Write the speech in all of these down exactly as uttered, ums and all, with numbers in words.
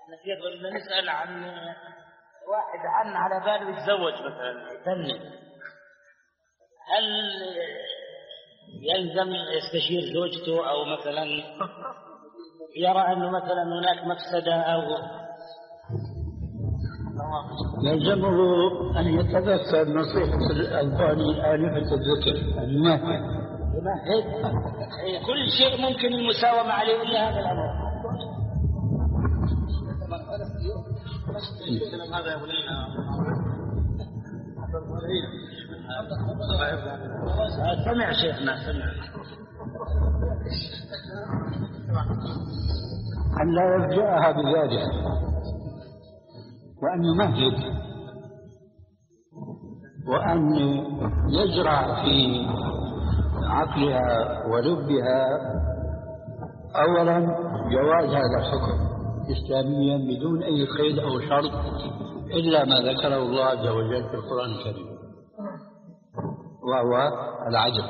بدنا نسأل عن واحد عن على باله يتزوج مثلا يتنك، هل يلزم يستشير زوجته أو مثلا يرى أنه مثلا هناك مفسدة أو يلزمه أن يتذكر نصيحة الألباني آلفة الذكر أن يمهد يمهد كل شيء ممكن المساومة عليه إلا هذا الأمر. سمع شيخنا سمع أن لا يرجعها بذلك وأن يمهد وأن يزرع في عقلها ولبها أولا جواز هذا الحكم إسلاميا بدون أي قيد أو شرط إلا ما ذكره الله عز وجل في القرآن الكريم وهو العجب،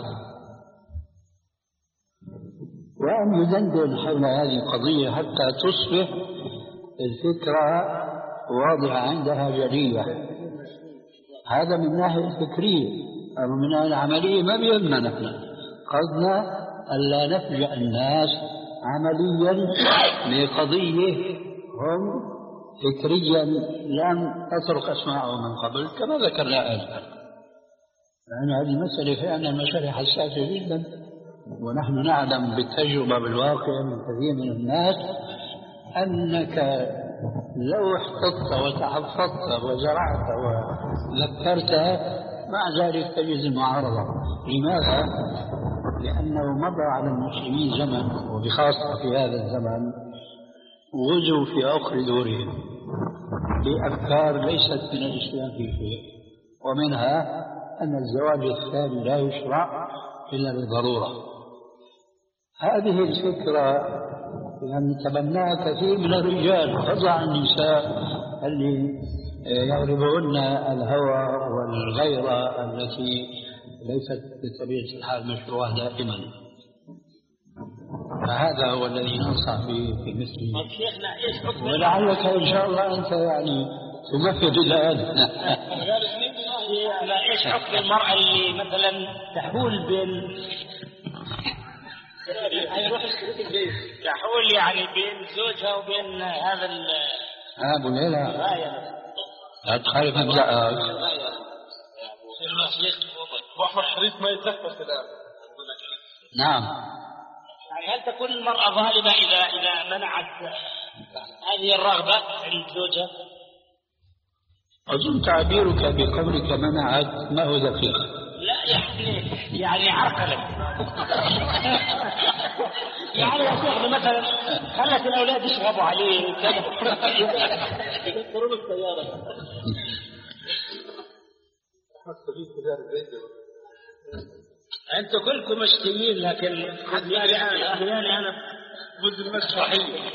وأن يدندن حول هذه القضية حتى تصبح الفكرة واضحة عندها جلية. هذا من الناحية الفكرية، أما من الناحية العملية ما بيهمنا نحن، قصدنا ألا نفجأ الناس عمليا لقضية هم فكريا لم تطرق أسماعهم من قبل كما ذكرنا آنفا، لأن هذه المسألة فعلا مسألة حساسة جدا، ونحن نعلم بالتجربة بالواقع من كثير من الناس أنك لو احتطت وتحفظت وزرعت وذكرت مع ذلك تجد المعارضة. لماذا؟ لأنه مضى على المسلمين زمن، وبخاصة في هذا الزمن غزوا في آخر دورهم بأفكار ليست من الإسلام في شيء، ومنها أن الزواج الثاني لا يشرع إلا للضرورة. هذه الفكرة يعني تبناها كثير من الرجال فضلا عن النساء اللي يغلبهن الهوى والغيرة التي ليست بطبيعة الحال مشروعة دائما. فهذا هو الذي ننصح به في مثل، ولعلك إن شاء الله أنت يعني تمثل الآن. إيش حكم المرأة اللي مثلا تحول بين تحول يعني بين زوجها وبين هذا ال ها أبو ليلى لا تخالف مبدأك. أحمد حريص ما يتذكر الآن. نعم. يعني هل تكون المرأة ظالمة إذا إذا منعت هذه الرغبة عند زوجها؟ أظن تعبيرك بقولك منعت ما هو دقيق. لا يعني يعني عرقلت. يعني يا شيخ مثلا خلت الأولاد يشربوا عليه كذا يذكرون السيارة. أنتوا كلكم مشتمين لكن أحياني أنا أحياني أنا ضد المسرحية.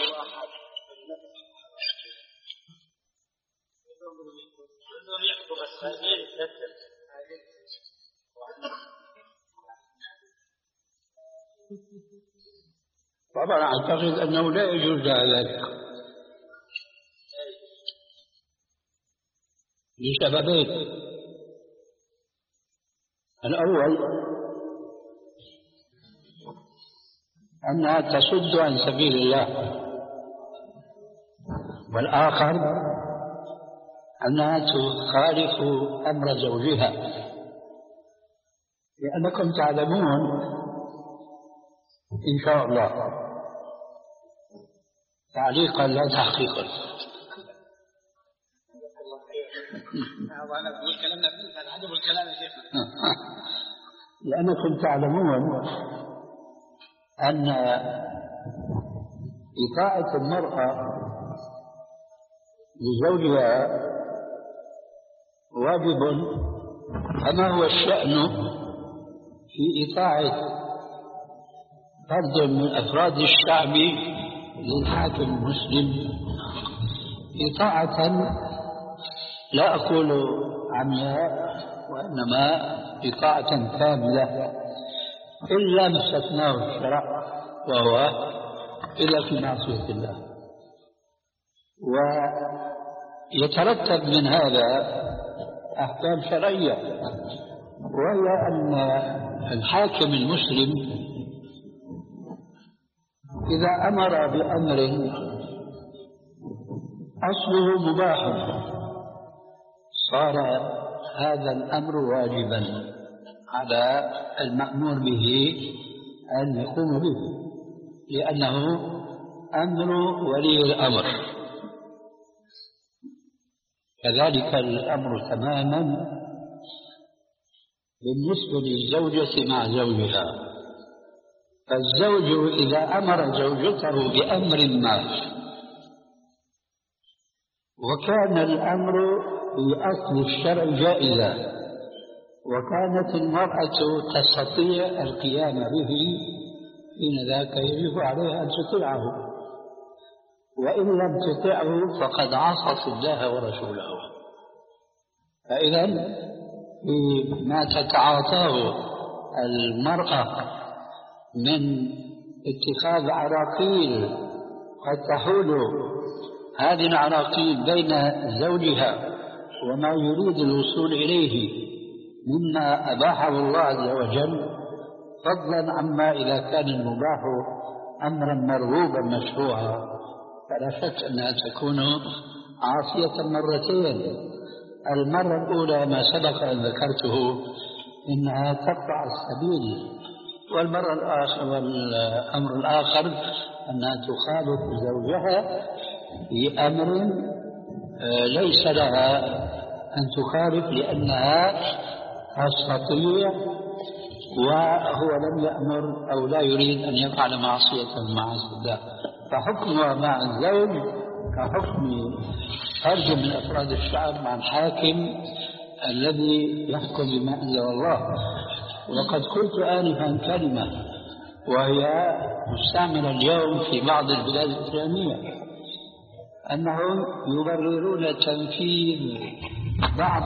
طبعا أعتقد أنه لا يجوز ذلك لسببين. الأول أنها تصد عن سبيل الله، والآخر أنها تخالف أمر زوجها، لأنكم تعلمون إن شاء الله تعليقا لا تحقيقا. لأنكم تعلمون أن إطاعة المرأة لزوجها واجب كما هو الشأن في إطاعة فرد من أفراد الشعب للحاكم المسلم إطاعة لا أقول عمياء وإنما إطاعة كاملة إلا ما استثناه الشرع وهو إلا في معصية الله. ويترتب من هذا أحكام شرعية، وهي أن الحاكم المسلم إذا أمر بأمر أصله مباح صار هذا الأمر واجبا على المأمور به أن يقوم به، لأنه أمر ولي الأمر. كذلك الأمر تماما بالنسبة للزوجة مع زوجها. فالزوج إذا أمر زوجته بأمر ما وكان الأمر في أصل الشرع جائزا وكانت المرأة تستطيع القيام به، حين ذاك يجب عليها أن تطيعه، وإن لم تطيعه فقد عصت الله ورسوله. فإذا ما تتعاطاه المرأة من اتخاذ عراقيل قد تحول هذه العراقيل بين زوجها وما يريد الوصول إليه مما أباحه الله عز وجل، فضلا عما إذا كان المباح أمرا مرغوبا مشروعا، فلا شك أنها تكون عاصية مرتين. المرة الأولى ما سبق أن ذكرته إنها تقطع السبيل، والمرة الآخر والأمر الآخر أنها تخالف زوجها في أمر ليس لها أن تخالف لأنها تستطيع وهو لم يأمر أو لا يريد أن يفعل معصية مع الله. فحكمها مع الزوج كحكم فرد من أفراد الشعب مع الحاكم الذي يحكم بما أنزل الله. وقد قلت آنفا كلمة وهي مستعملة اليوم في بعض البلاد الإسلامية، أنهم يبررون تنفيذ بعض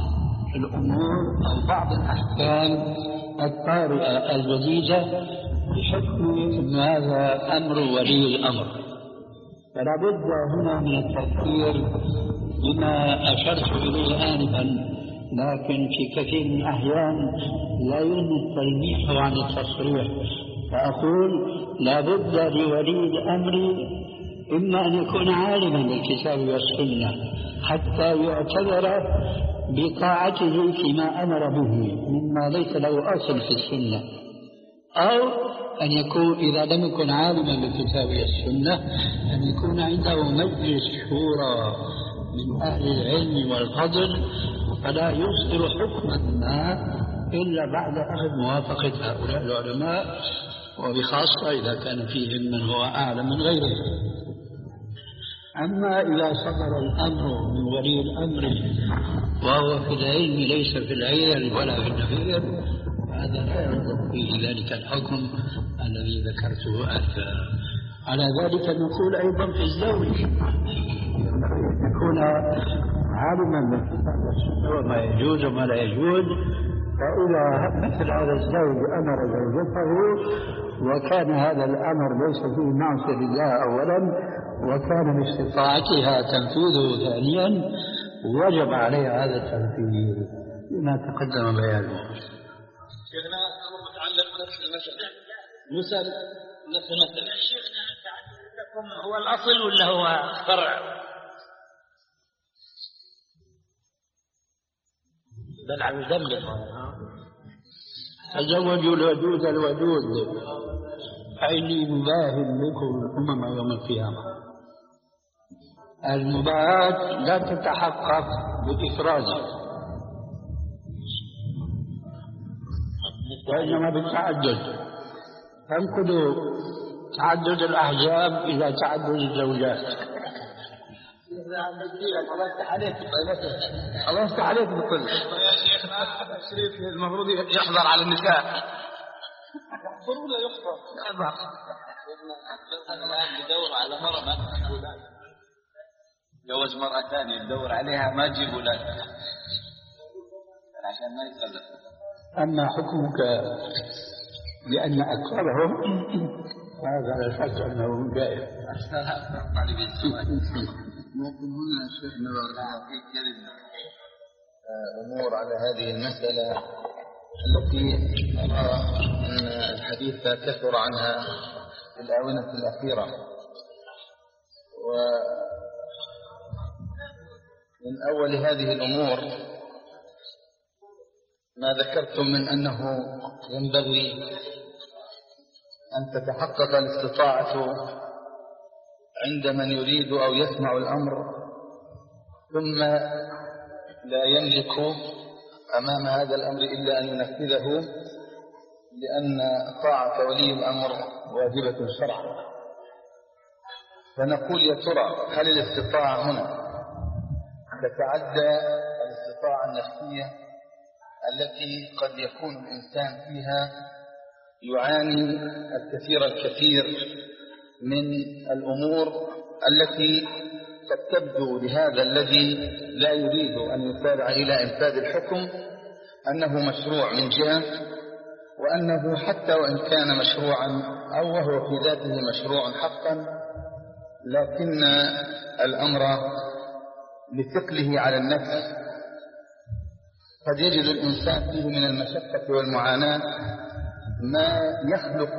الأمور أو بعض الأحكام الطارئة الجديدة بحكم أن هذا أمر ولي الأمر. فلا بد هنا من التفكير بما أشرت إليه آنفا، لكن في كثير من الأحيان لا يمكن التلميح عن التصريح. فأقول لا بد لولي الأمر إما أن يكون عالما بالكتاب والسنة حتى يعتبر بطاعته فيما أمر به مما ليس له أصل في السنة، أو أن يكون إذا لم يكن عالما بالكتاب والسنة أن يكون عنده مجلس شورى من أهل العلم والفضل، فلا يصدر حكما ما إلا بعد أخذ موافقة هؤلاء العلماء، وبخاصة إذا كان فيهم من هو أعلم من غيره. أما إذا صدر الأمر من ولي الأمر وهو في العلم ليس في العير ولا في النفير، هذا لا يرضى فيه ذلك الحكم الذي ذكرته آنفا. على ذلك نقول أيضا في الزوج يكون عالما بالكتاب والسنة وما يجوز وما لا يجوز. فإذا مثل هذا الزوج أمر زوجته وكان هذا الأمر ليس فيه معصية لله أولا وكان باستطاعتها تنفيذه ثانيا، وجب عليها هذا التنفيذ لما تقدم بيانه. شيخنا أمر متعلق بنفس المسألة مثل نفس المسألة. شيخنا لكم هو الأصل ولا هو فرع؟ بل عن ذنب. تزوجوا الودود الودود فإني مباهل بكم الأمم يوم القيامة. المباهاة لا تتحقق بالإفراد وإنما بالتعدد. فانقذوا تعدد الأحزاب إلى تعدد الزوجات. الله يفتح عليك الله يفتح عليك بكل يا شيخنا. الشريف المفروض يحضر على النساء. يحضر ولا يحضر؟ يحضر. الآن يدور على مرة ما تجيب أولاد، جوز مرة ثانية يدور عليها ما تجيب أولاد عشان ما يتخلف. أما حكمك لأن أكثرهم فهذا لا شك أنه جائز. ممكن هنا شيخنا بارك الله فيك يرد أمور على هذه المسألة التي نرى أن الحديث كثر عنها في الآونة الأخيرة. ومن أول هذه الأمور ما ذكرتم من أنه ينبغي أن تتحقق الاستطاعة عند من يريد أو يسمع الأمر ثم لا يملك أمام هذا الأمر إلا أن ينفذه، لأن طاعة ولي الأمر واجبة شرعا. فنقول يا ترى هل الاستطاعة هنا تتعدى الاستطاعة النفسية التي قد يكون الإنسان فيها يعاني الكثير الكثير من الأمور التي قد تبدو لهذا الذي لا يريد أن يسارع إلى إنفاذ الحكم أنه مشروع من جهة، وأنه حتى وإن كان مشروعا أو وهو في ذاته مشروع حقا، لكن الأمر بثقله على النفس قد يجد الإنسان فيه من المشقة والمعاناة ما يخلق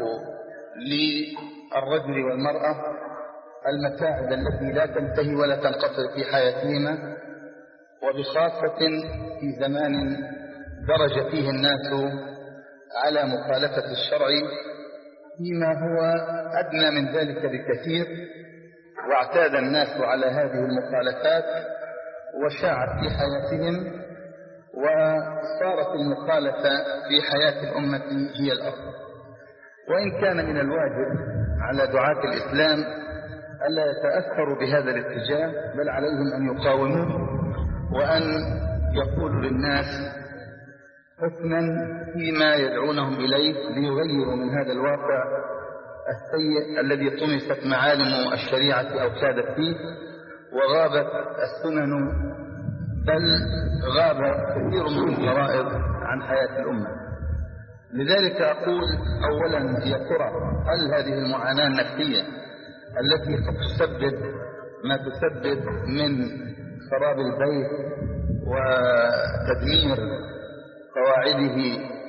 للرجل والمرأة المتاعب التي لا تنتهي ولا تنقطع في حياتهما، وبخاصة في زمان درج فيه الناس على مخالفة الشرع فيما هو أدنى من ذلك بكثير، واعتاد الناس على هذه المخالفات وشاعت في حياتهم، وصارت المخالفة في حياة الأمة هي الأصل. وإن كان من الواجب على دعاة الإسلام ألا يتأثروا بهذا الاتجاه، بل عليهم أن يقاوموه وأن يقولوا للناس حسنا فيما يدعونهم إليه ليغيروا من هذا الواقع السيء الذي طمست معالم الشريعة أو كادت فيه وغابت السنن، بل غاب كثير من الفرائض عن حياة الأمة. لذلك أقول أولا يا ترى هل هذه المعاناة النفسية التي قد تسبب ما تسبب من خراب البيت وتدمير قواعده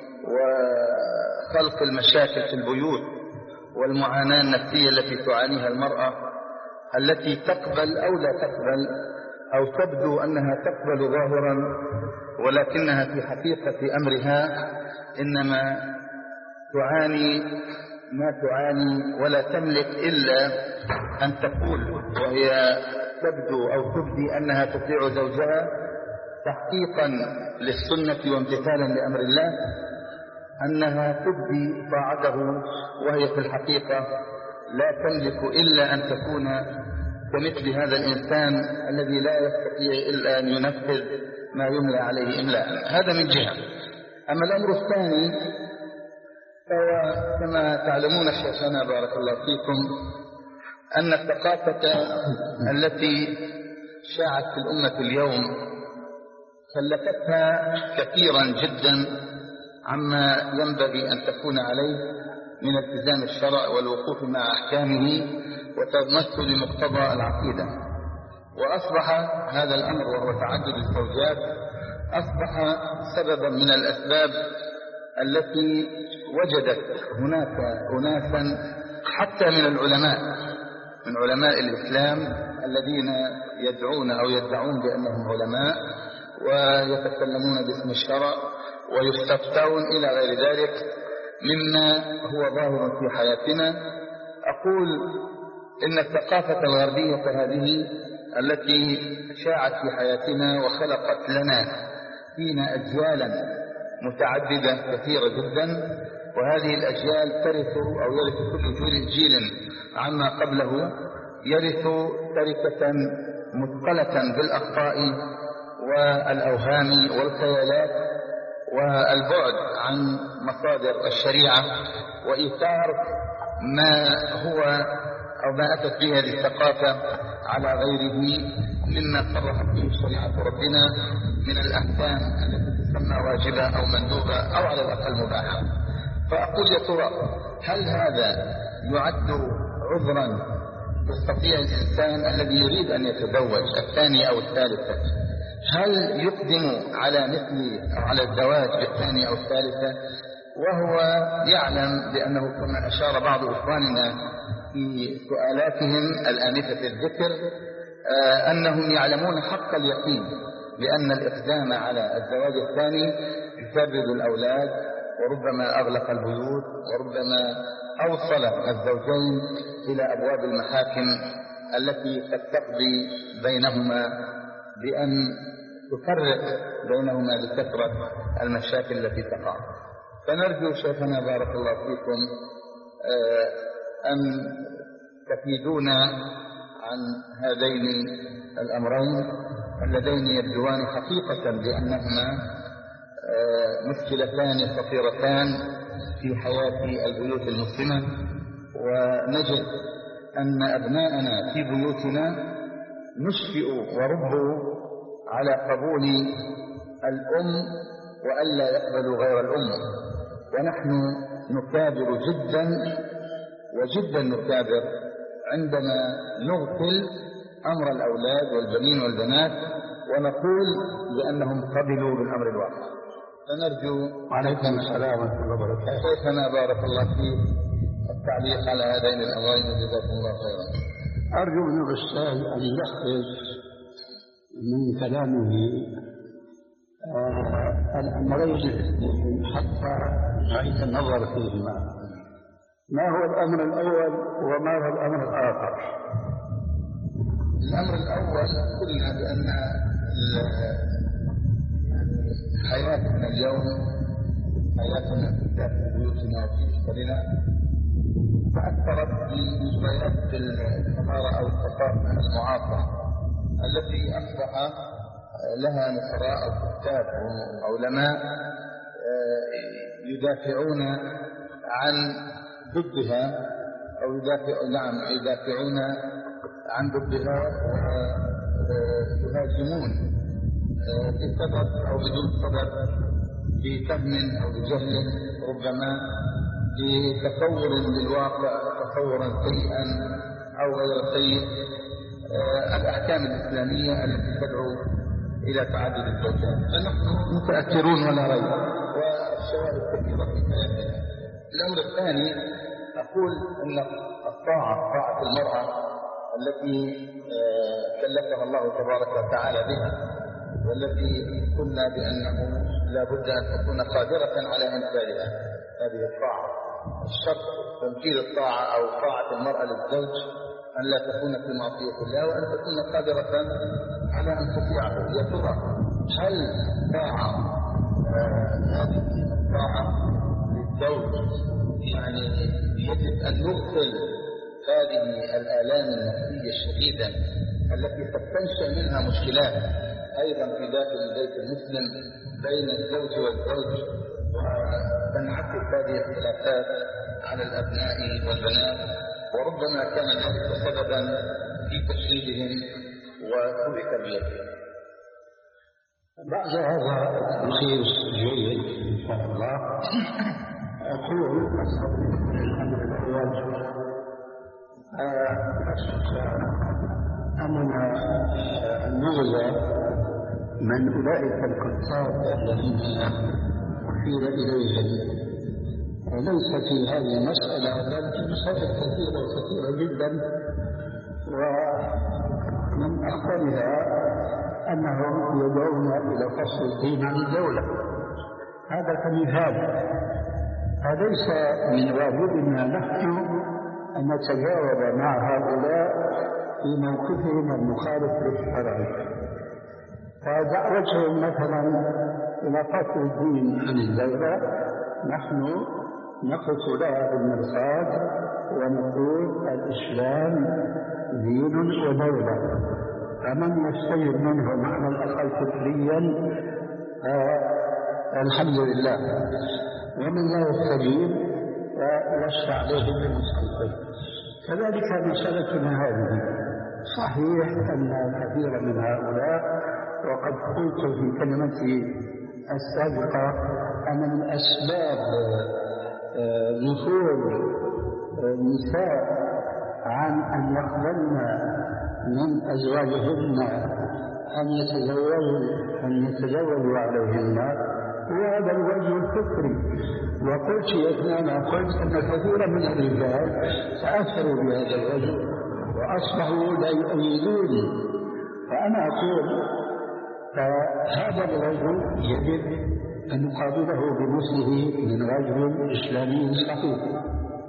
وخلق المشاكل في البيوت، والمعاناة النفسية التي تعانيها المرأة التي تقبل أو لا تقبل أو تبدو أنها تقبل ظاهرا ولكنها في حقيقة أمرها إنما تعاني ما تعاني ولا تملك إلا أن تقول وهي تبدو أو تبدي أنها تطيع زوجها تحقيقا للسنة وامتثالا لأمر الله، أنها تبدي طاعته وهي في الحقيقة لا تملك إلا أن تكون كمثل هذا الإنسان الذي لا يستطيع إلا أن ينفذ ما يملى عليه إملاء. هذا من جهة. أما الأمر الثاني فهو كما تعلمون شيخنا بارك الله فيكم أن الثقافة التي شاعت في الأمة اليوم كلفتها كثيرا جدا عما ينبغي أن تكون عليه من التزام الشرع والوقوف مع أحكامه وتمثل لمقتضى العقيدة. وأصبح هذا الأمر وهو تعدد الزوجات أصبح سببا من الأسباب التي وجدت هناك أناسا حتى من العلماء من علماء الإسلام الذين يدعون أو يدعون بأنهم علماء ويتكلمون باسم الشرع ويستفتون إلى غير ذلك مما هو ظاهر في حياتنا. أقول إن الثقافة الغربية هذه التي شاعت في حياتنا وخلقت لنا فينا أجيالا متعددة كثيرة جدا، وهذه الأجيال ترث أو يرث كل جيل عما قبله يرث تركة مثقلة بالأخطاء والأوهام والخيالات والبعد عن مصادر الشريعة وإيثار ما هو أو ما أتت به هذه الثقافة على غيره مما صرحت به شريعة ربنا من الأحكام التي تسمى واجبة أو مندوبة أو على الأقل مباحة. فأقول يا ترى هل هذا يعد عذرا يستطيع الإنسان الذي يريد أن يتزوج الثاني أو الثالثة هل يقدم على مثل على الزواج بالثانية أو الثالثة، وهو يعلم بأنه كما أشار بعض إخواننا في سؤالاتهم الآنفة الذكر آه أنهم يعلمون حق اليقين بأن الإقدام على الزواج الثاني يسبب الأولاد وربما أغلق البيوت وربما أوصل الزوجين إلى أبواب المحاكم التي قد تقضي بينهما بأن تفرق بينهما لكثرة المشاكل التي تقع. فنرجو شيخنا بارك الله فيكم أن تفيدونا عن هذين الأمرين اللذين يبدوان حقيقة بأنهما مشكلتان خطيرتان في حياة البيوت المسلمة، ونجد أن أبناءنا في بيوتنا نشفئ وربوا على قبول الأم وألا يقبلوا غير الأم، ونحن نكابر جدا وجدا نكابر عندما نغفل أمر الأولاد والبنين والبنات ونقول بأنهم قبلوا بالأمر الواحد. فنرجو وعليكم السلام ورحمة الله وبركاته. شيخنا بارك الله فيك التعليق على هذين الأمرين جزاكم الله خيرا. أرجو من الأستاذ أن يخرج من كلامه آه الأمرين حتى نعيد النظر فيهما. ما هو الأمر الأول وما هو الأمر الآخر؟ الأمر الأول قلنا بأن حياتنا اليوم حياتنا في داخل بيوتنا وفي أسرنا تأثرت بمجريات الحضارة أو الثقافة المعاصرة التي أصبح لها نقراء أو كتاب وعلماء يدافعون عن ضدها أو يدافع نعم يدافعون عن ضدها ويهاجمون بسبب أو بدون سبب بفهم أو بجهل ربما بتصور للواقع تصورا سيئا أو غير سيء الأحكام الإسلامية التي تدعو إلى تعدد الزوجات. فنحن متأثرون ولا ريب والشواهد كثيرة في حياتنا. الأمر الثاني أقول أن الطاعة طاعة المرأة التي كلفها الله تبارك وتعالى بها والتي قلنا بأنه لا بد أن تكون قادرة على إنفاذها هذه الطاعة. الشرط تمثيل الطاعة أو طاعة المرأة للزوج أن لا تكون في معصية الله وأن تكون قادرة على أن تطيعه. يا ترى هل طاعة هذه الطاعة للزوج يعني يجب أن نغفل هذه الآلام النفسية الشديدة التي قد تنشأ منها مشكلات أيضا في داخل البيت المسلم بين الزوج والزوج وتنعكس هذه الاختلافات على الأبناء والبنات وربما كان ذلك سببا في تشريدهم وسوء تربيتهم. بعد هذا التلخيص جيد إن شاء الله أقول الأمر الأول أننا نغزى من أولئك الكتاب الذين أشير إليهم وليس في هذه المسألة بل في مسائل كثيرة وكثيرة جدا، ومن أخطرها أنهم يدعون إلى فصل الدين عن الدولة. هذا كمثال. فليس من واجبنا نحن أن نتجاوب مع هؤلاء في موقفهم المخالف للشرع. فدعوتهم مثلا إلى فصل الدين عن الدولة نحن نقف لها بالمرصاد ونقول الإسلام دين ودولة، فمن يستجب منهم على الأقل فكريا الحمد لله، ومن لا يستجيب فلست عليه بالمسلمين. كذلك مسألتنا هذه صحيح أن كثيرا من هؤلاء، وقد قلت في كلمتي السابقة أن من أسباب نفوذ النساء عن أن يقبلن من أزواجهن أن يتزوجوا أن يتزوجوا عليهن وهذا الوجه الفطري. وقلت في أثناء ما قلت أن كثيرا من الرجال تأثروا بهذا الوجه وأصبحوا لا يؤيدون. فأنا أقول فهذا الوجه يجب أن نقابله بمثله من رجل إسلامي صحيح.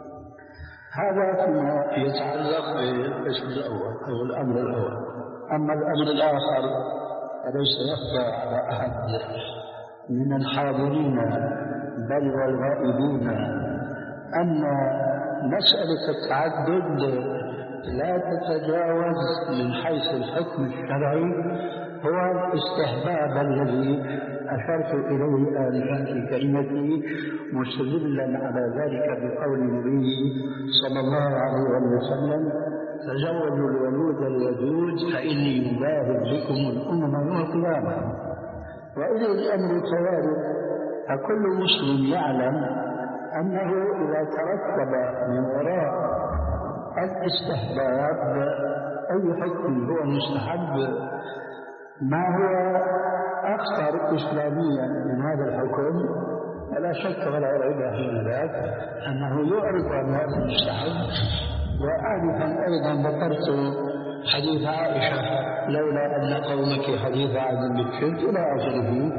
هذا فيما يتعلق بالقسم الأول أو الأمر الأول. أما الأمر الآخر فليس يخفى على أحد من الحاضرين بل والغائبين أن مسألة التعدد لا تتجاوز من حيث الحكم الشرعي هو الاستحباب الذي أشرت إليه آنفا في كلمتي مستدلا على ذلك بقول النبي صلى الله عليه وسلم تزوجوا الولود الودود فإني مباهر بكم الأمم يوم القيامة. وإذا الأمر كذلك فكل مسلم يعلم أنه إذا ترتب من وراء الاستحباب أي حكم هو مستحب ما هو أكثر إسلاميا من هذا الحكم فلا شك ولا ريب في ذلك أنه يعرض عن هذا المستحب. وآنفا أيضا ذكرت حديث عائشة لولا أن قومك حديث عهد بالشرك إلى آخره،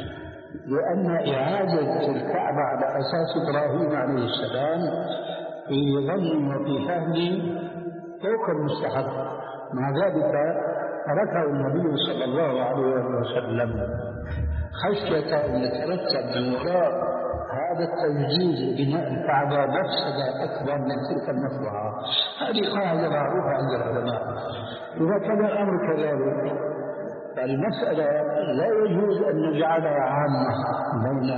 لأن إعادة الكعبة على أساس إبراهيم عليه السلام في ظني وفي فهمي فوق المستحب، مع ذلك تركه النبي صلى الله عليه وسلم خشية أن يترتب من وراء هذا التجديد بناء الكعبة مفسدة أكبر من تلك المصلحة. هذه قاعدة معروفة عند العلماء. إذا كان الأمر كذلك فالمسألة لا يجوز أن نجعلها عامة بين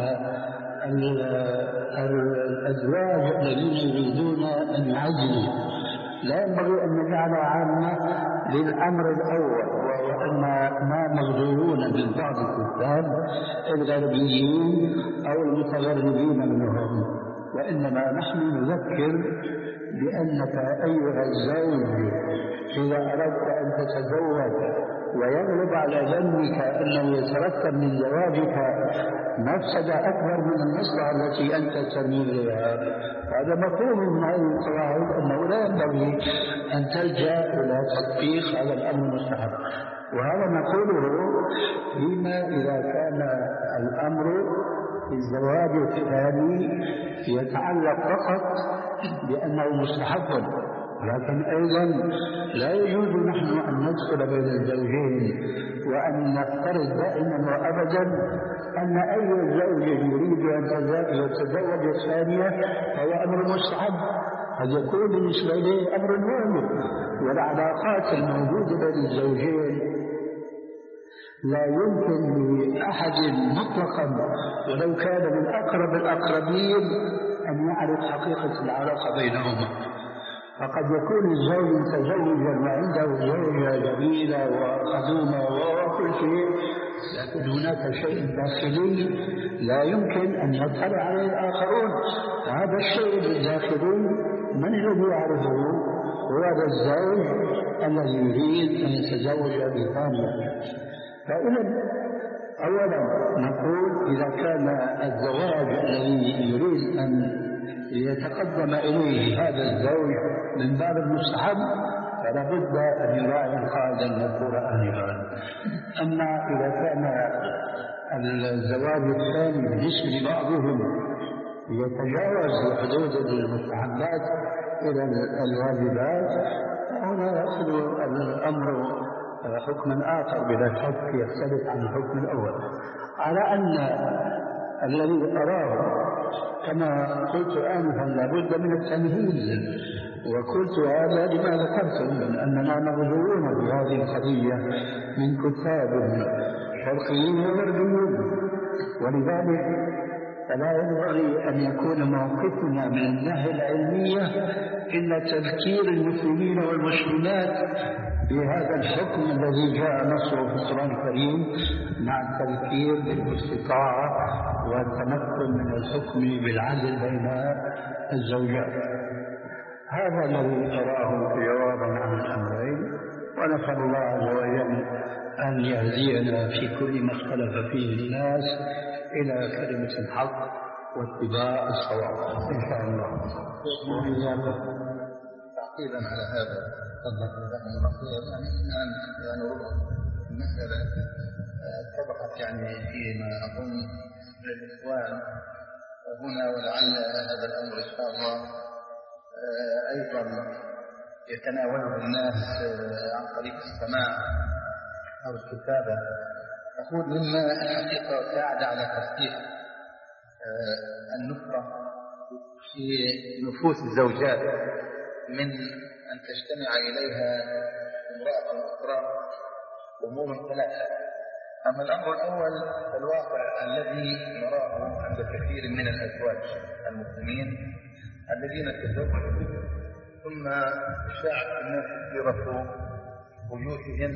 الأزواج الذين يريدون أن يعدلوا، لا ينبغي أن نجعلها عامة للأمر الأول وهو أن ما مغدورون من بعض الكتاب الغربيين أو المتغربين منهم، وإنما نحن نذكر بأنك أيها الزوج إذا أردت أن تتزوج ويغلب على ظنك أنه يترتب من زواجك مفسدة أكبر من المصلحة التي أنت تميل إليها، هذا مفهوم من هذه القواعد أنه لا ينبغي أن تلجأ إلى تطبيق هذا الأمر المستحب. وهذا نقوله فيما إذا كان الأمر في الزواج الثاني يتعلق فقط بأنه مستحب، لكن أيضا لا يجوز نحن أن ندخل بين الزوجين وأن نفترض دائما وأبدا أن أي زوج يريد أن يتزوج الثانية فهو أمر مستحب، قد يكون بالنسبة إليه أمر واجب. والعلاقات الموجودة بين الزوجين لا يمكن لأحد مطلقا ولو كان من أقرب الأقربين أن يعرف حقيقة العلاقة بينهما. فقد يكون الزوج متزوجا وعنده زوجة جميلة وخدومة وكل شيء، لكن هناك شيء داخلي لا يمكن أن يطلع عليه الآخرون. هذا الشيء الداخلي من الذي يعرفه؟ هو هذا الزوج الذي يريد أن يتزوج بثانية. فإذا أولا نقول إذا كان الزواج الذي يريد أن يتقدم إليه هذا الزوج من باب المستحب فلا بد أن يراعي القاعدة المذكورة آنفا. أما إذا كان الزواج الثاني بالنسبة لبعضهم يتجاوز حدود المستحبات إلى الواجبات فهنا يصل الأمر حكما آخر بلا شك يختلف عن الحكم الأول، على أن الذي أراه كما قلت آنفا لابد من التمهيد. وقلت هذا لما ذكرتم من أننا مغزوون بهذه القضية من كتاب شرقيين وغربيين، ولذلك فلا ينبغي أن يكون موقفنا من الناحية العلمية إلا تذكير المسلمين والمسلمات بهذا الحكم الذي جاء نصه في القرآن الكريم مع التذكير بالاستطاعة والتمكن من الحكم بالعدل بين الزوجات. هذا الذي أراه جوابا عن الأمرين، ونسأل الله عز وجل أن يهدينا في كل ما اختلف فيه الناس إلى كلمة الحق واتباع الصواب إن شاء الله. تعقيبا على هذا جزاكم الله خير. يعني الآن يعني ربع المسألة اتضحت يعني فيما أظن للإخوان هنا، ولعل هذا الأمر إن شاء الله أيضا يتناوله الناس عن طريق السماع أو الكتابة. أقول مما الحقيقة ساعد على تثقيف النفرة في نفوس الزوجات من أن تجتمع إليها امرأة أخرى أمور ثلاثة. أما الأمر الأول فالواقع الذي نراه عند كثير من الأزواج المسلمين الذين تزوجوا ثم شاعت الناس سيرة بيوتهم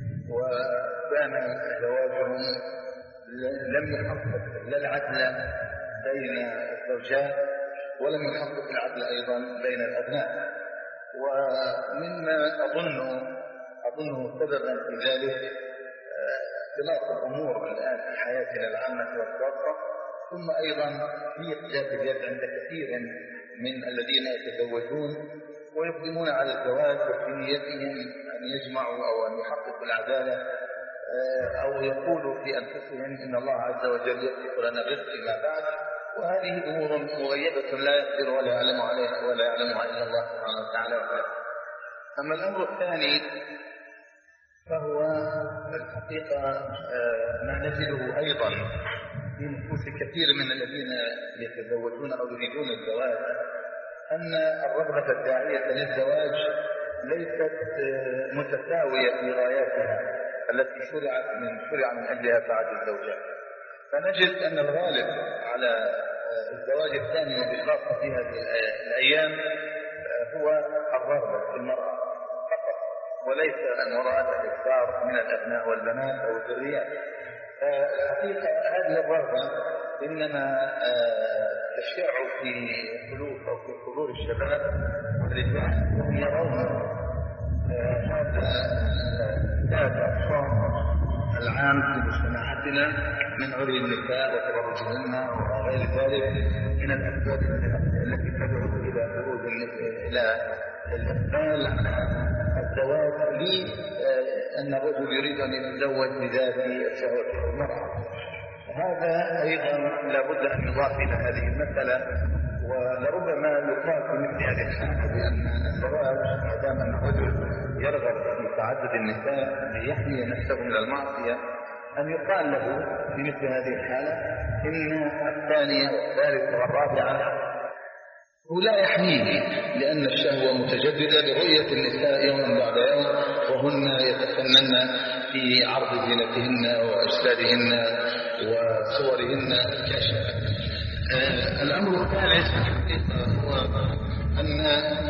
وكان زواجهم لم يحقق لا العدل بين الزوجات ولم يحقق العدل أيضا بين الأبناء. ومما أظنه أظنه سببا في ذلك اختلاط الأمور الآن في حياتنا العامة والخاصة، ثم أيضا في ذات اليد عند كثير من الذين يتزوجون ويقدمون على الزواج وفي نيتهم أن يجمعوا أو أن يحققوا العدالة أو يقولوا في أنفسهم إن الله عز وجل يكتب لنا الرزق فيما بعد، وهذه أمور مغيبة لا يقدر ولا يعلم عليها ولا يعلمها إلا الله سبحانه وتعالى. أما الأمر الثاني فهو الحقيقة ما نجده أيضا في نفوس كثير من الذين يتزوجون أو يريدون الزواج أن الرغبة الداعية للزواج ليست متساوية في غاياتها التي شرعت من شرع من أجلها بعد الزوجات. فنجد أن الغالب على الزواج الثاني وبخاصة في هذه الأيام هو الرغبة في المرأة فقط، وليس أن وراءها الإكثار من الأبناء والبنات أو الذريات. الحقيقة هذه الرغبة إنما تشع في قلوب أو في صدور الشباب والرجال وهم يرون هذا الأقسام العام في مجتمعاتنا من عري النساء وتبرجهن وغير ذلك من الأسباب التي تدعو إلى خروج إلى الإقبال على الزواج لأن الرجل يريد أن يتزوج بذات شهوته المرأة. هذا أيضا لابد أن يضاف إلى هذه المسألة، ولربما يقال في مثل هذه الحالة بأن الزواج ما دام أن الرجل يرغب في تعدد النساء ليحمي نفسه من المعصية أن يقال له في مثل هذه الحالة إن الثانية والثالثة والرابعة هو لا يحميه، لأن الشهوة متجددة لرؤية النساء يوما بعد يوم وهن يتفنن في عرض زينتهن وأجسادهن وصورهن الكاشفة. آه الأمر الثالث هو أن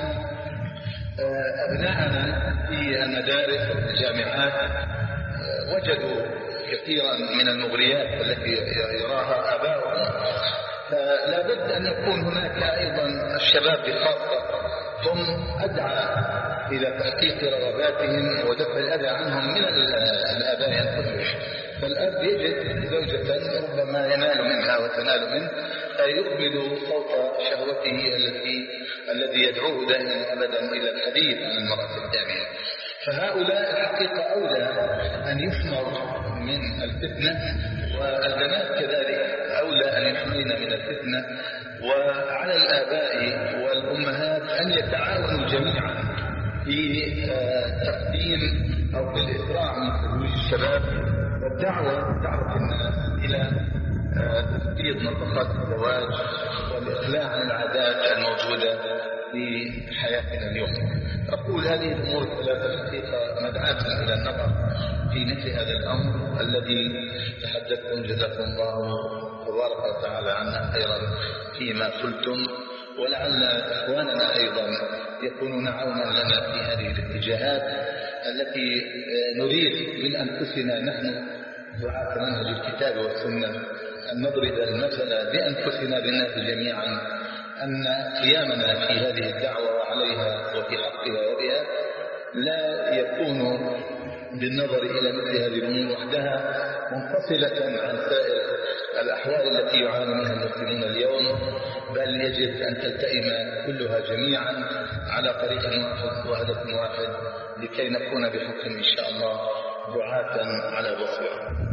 آه أبناءنا في المدارس والجامعات آه وجدوا كثيرا من المغريات التي يراها آباؤهم، فلا بد أن يكون هناك أيضا الشباب بخاصة هم أدعى إلى تحقيق رغباتهم ودفع الأذى عنهم من الآباء أنفسهم. فالأب يجد زوجة ربما ينال منها وتنال منه فيقبل صوت شهوته التي الذي يدعوه دائما أبدا إلى الحديث عن المرأة الثانية. فهؤلاء الحقيقة أولى أن يحموا من الفتنة، والبنات كذلك أولى أن يحمين من الفتنة. وعلى الآباء والأمهات أن يتعاونوا جميعا في تقديم أو في الإسراع من تزويج الشباب والدعوة دعوة الناس إلى تثبيت نفقات الزواج والإقلاع عن العادات الموجودة في حياتنا اليوم. أقول هذه الأمور الثلاثة الحقيقة مدعاة إلى النظر في مثل هذا الأمر الذي تحدثتم جزاكم الله تبارك وتعالى عنا خيرا فيما قلتم، ولعل إخواننا أيضا يكونون عونا لنا في هذه الاتجاهات التي نريد من أنفسنا نحن دعاة منهج الكتاب والسنة أن نضرب المثل بأنفسنا بالناس جميعا أن قيامنا في هذه الدعوة عليها وفي حقها وبها لا يكون بالنظر إلى مثل هذه الأمور وحدها منفصلة عن سائر الأحوال التي يعاني منها المسلمون اليوم، بل يجب أن تلتئم كلها جميعا على طريق واحد وهدف واحد لكي نكون بحق إن شاء الله دعاة على بصيرة.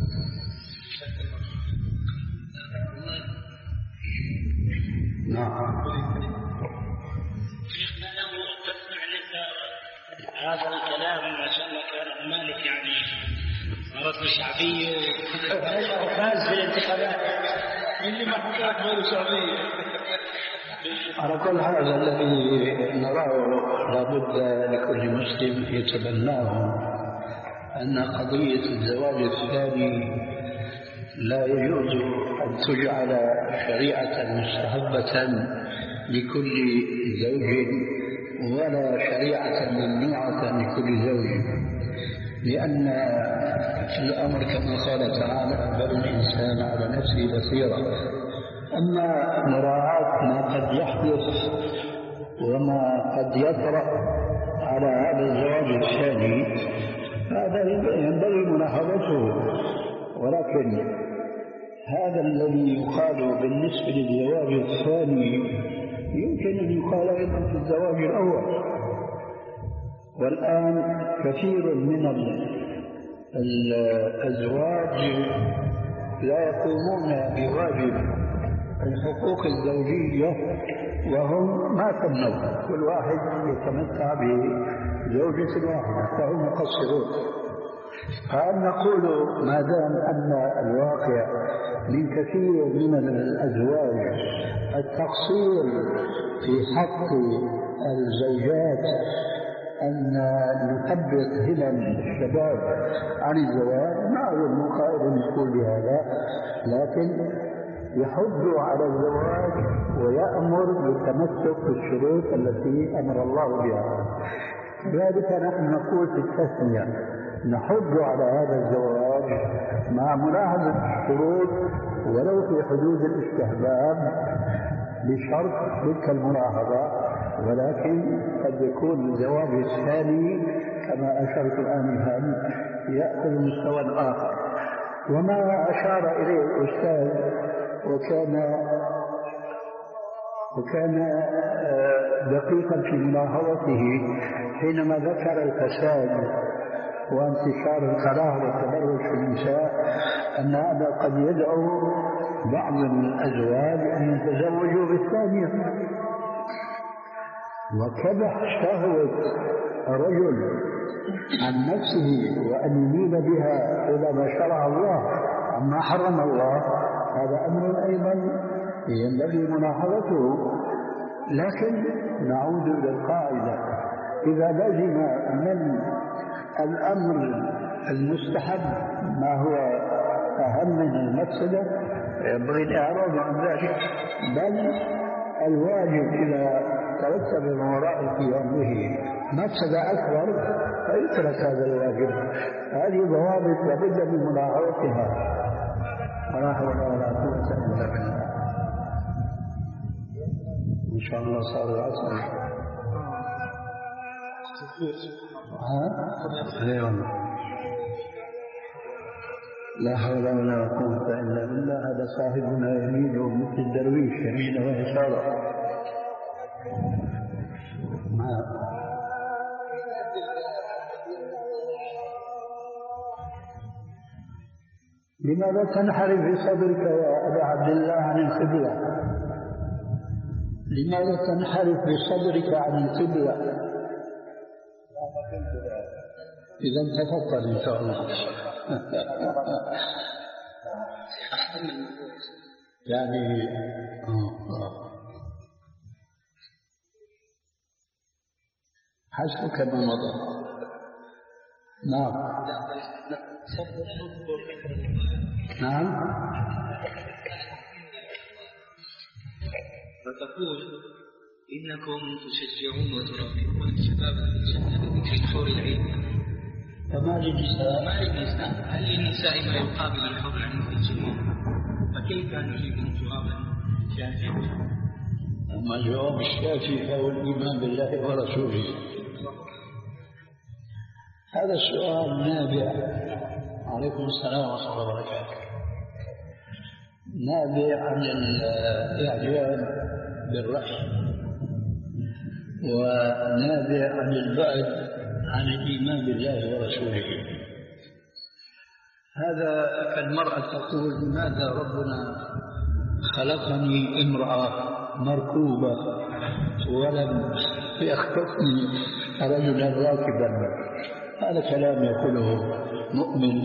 نعم. هذا الكلام ما شاء الله كان مالك يعني صارت له شعبيه وفاز في الانتخابات اللي ما حكاك له شعبيه. على كل هذا الذي نراه لابد لكل مسلم يتبناه أن قضية الزواج الثاني لا يجوز أن تجعل شريعة مستحبة لكل زوج ولا شريعة ممنوعة لكل زوج، لأن الأمر كما قال تعالى بل الإنسان على نفسه بصيرة. أما مراعاة ما قد يحدث وما قد يطرأ على هذا الزواج الثاني هذا ينبغي ملاحظته، ولكن هذا الذي يقال بالنسبة للزواج الثاني يمكن أن يقال أيضا في الزواج الأول. والآن كثير من الأزواج لا يقومون بواجب الحقوق الزوجية وهم ما تمنوا، كل واحد يتمتع بزوجة واحدة فهم مقصرون. فهل نقول ما دام أن الواقع من كثير من الأزواج التقصير في حق الزوجات أن نثبت همم الشباب عن الزواج؟ ما أظن قائل يقول بهذا، لكن يحض على الزواج ويأمر بالتمسك بالشروط التي أمر الله بها. لذلك نحن نقول في التسمية نحض على هذا الزواج مع ملاحظة الشروط ولو في حدود الاستحباب بشرط تلك الملاحظة، ولكن قد يكون الزواج الثاني كما أشرت آنفا يأخذ مستوى آخر. وما أشار إليه الأستاذ وكان وكان دقيقا في ملاحظته حينما ذكر الفساد وانتشار الكراهه والتبرج في النساء أن هذا قد يدعو بعض الأزواج أن يتزوجوا بالثانية، وكبح شهوة الرجل عن نفسه وأن يميل بها إلى ما شرع الله عما حرم الله، هذا أمر أيضا ينبغي ملاحظته. لكن نعود إلى القاعدة، إذا لزم من الأمر المستحب ما هو أهم من المفسدة ينبغي الإعراض عن ذلك، بل الواجب إذا ترتب من وراء القيام به مفسدة أكبر فيترك هذا الواجب. هذه ضوابط لابد من ملاحظتها. ولا حول ولا قوة إلا بالله. إن شاء الله صار العصر. ها؟ لا حول ولا قوة إلا بالله. هذا صاحبنا يمين مثل الدرويش يمين ويساره. لماذا تنحرف في صدرك يا أبا عبد الله عن القبلة؟ لماذا تنحرف في صدرك عن القبلة؟ إذا تفضل إن شاء الله. يعني حسبك ما مضى. نعم نعم. فتقول إنكم تشجعون وترغبون الشباب في حور العين، فما للنساء ما للنساء هل للنساء ما يقابل الحور العين في الجنين؟ فكيف نجيبهم جوابا شافيا؟ أما الجواب الشافي فهو الإيمان بالله ورسوله. هذا السؤال نابع، عليكم السلام ورحمة الله وبركاته، نابع عن الإعجاب بالرأي، ونابع عن البعد عن الإيمان بالله ورسوله. هذا كالمرأة تقول: لماذا ربنا خلقني امرأة مركوبة ولم يخلقني رجلا راكبا؟ هذا كلام يقوله مؤمن.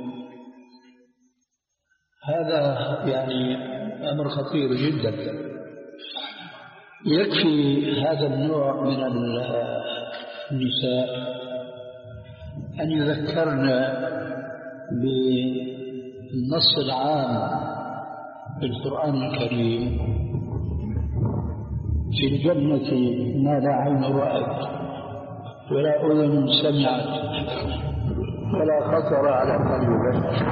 هذا يعني أمر خطير جدا. يكفي هذا النوع من النساء أن يذكرنا بالنص العام في القرآن الكريم: في الجنة ما لا عين رأت ولا أذن سمعت ولا خطر على قلب بشر.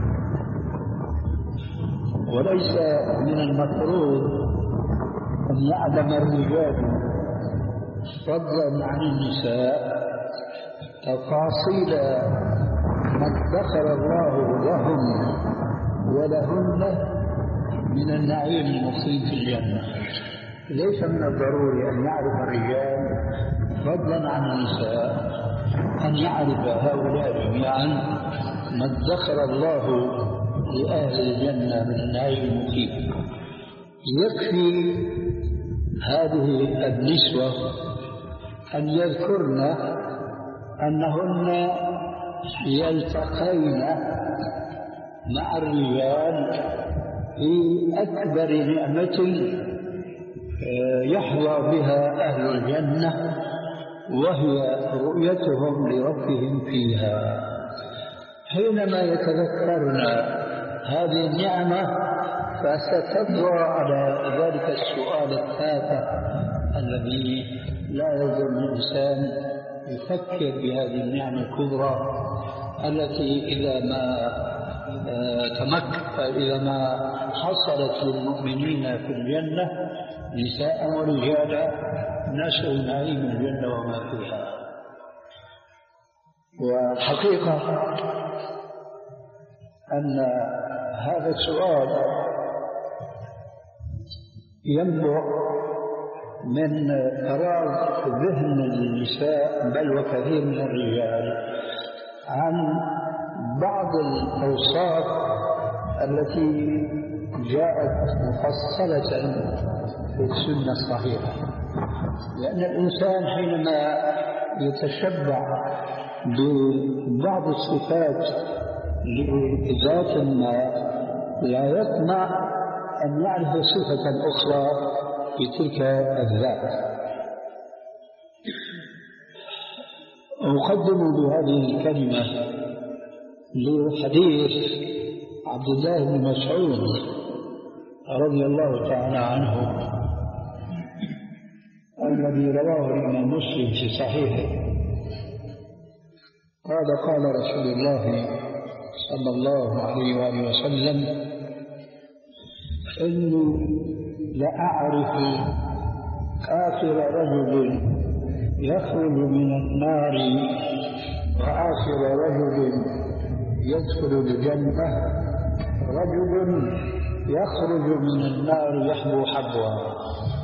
وليس من المفروض أن يعلم الرجال فضلا عن النساء تفاصيل ما ادخر الله لهم ولهن من النعيم المقيم في الجنة. ليس من الضروري أن يعرف الرجال فضلا عن النساء أن يعرف هؤلاء جميعا ما ادخر الله لأهل الجنة من النعيم المقيم. يكفي هذه النسوة أن يذكرن أنهن يلتقين مع الرجال في أكبر نعمة يحظى بها أهل الجنة، وهي رؤيتهم لربهم فيها. حينما يتذكرن هذه النعمة فستطرأ على ذلك السؤال التافه الذي لا يلزم الإنسان يفكر بهذه النعمة الكبرى التي إذا ما تمكن إذا ما حصلت للمؤمنين في الجنة نساء ورجالا نشأوا نعيم الجنة وما فيها. والحقيقة أن هذا السؤال ينبع من فراغ ذهن النساء بل وكثير من الرجال عن بعض الأوصاف التي جاءت مفصلة في السنة الصحيحة. لأن الإنسان حينما يتشبع ببعض الصفات لذات ما لا يطمع أن يعرف صفة أخرى في تلك الذات. أقدم بهذه الكلمة لحديث عبد الله بن مسعود رضي الله تعالى عنه الذي رواه الإمام مسلم في صحيحه. قال: قال رسول الله صلى الله عليه وآله وسلم: إني لأعرف آخر رجل يخرج من النار وآخر رجل يدخل الجنة رجل يخرج من النار يحبو حبوا.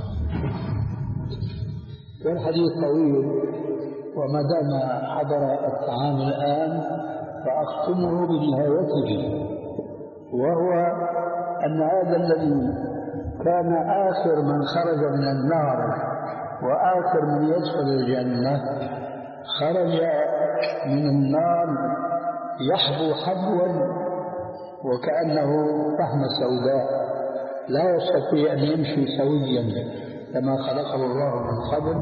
والحديث طويل، وما دام حضر الطعام الآن فأختمه بنهايته، وهو أن هذا الذي كان آخر من خرج من النار وآخر من يدخل الجنة خرج من النار يحبو حبوا وكأنه فحمة سوداء لا يستطيع أن يمشي سويا كما خلقه الله من قبل.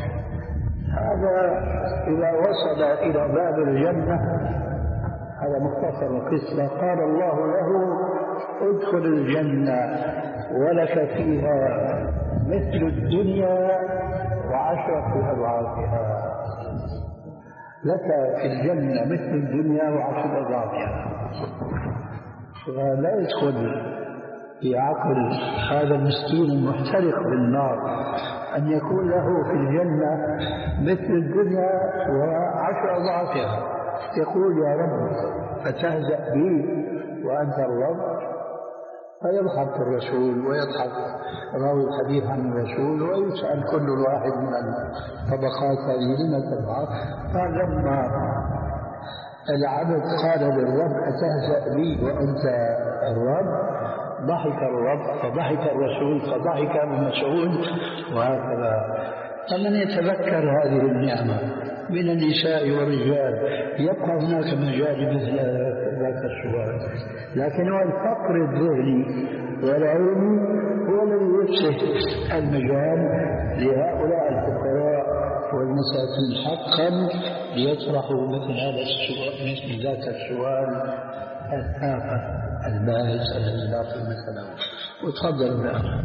هذا إذا وصل إلى باب الجنة، هذا مختصر القصة، قال الله له: ادخل الجنة ولك فيها مثل الدنيا وعشرة أضعافها. لك في الجنة مثل الدنيا وعشرة أضعافها. فلا يدخل في عقل هذا المسكين المحترق بالنار أن يكون له في الجنة مثل الدنيا وعشر أضعافها، يقول يا رب فتهزأ بي وأنت الرب؟ فيضحك الرسول ويضحك راوي الحديث عن الرسول ويسأل كل واحد من الطبقات هذه لما تضحك؟ قال لما العبد قال للرب أتهزأ بي وأنت الرب ضحك الرب فضحك الرسول فضحك ابن مسعود وهكذا. فمن يتذكر هذه النعمة من النساء والرجال يبقى هناك مجال مثل ذاك السؤال، لكن هو الفقر الذهني والعلمي هو الذي يفسح المجال لهؤلاء الفقراء والمساكين حقا ليطرحوا مثل هذا السؤال مثل ذاك السؤال الآفة البائس الذي لا قيمة له. وتفضل الآن.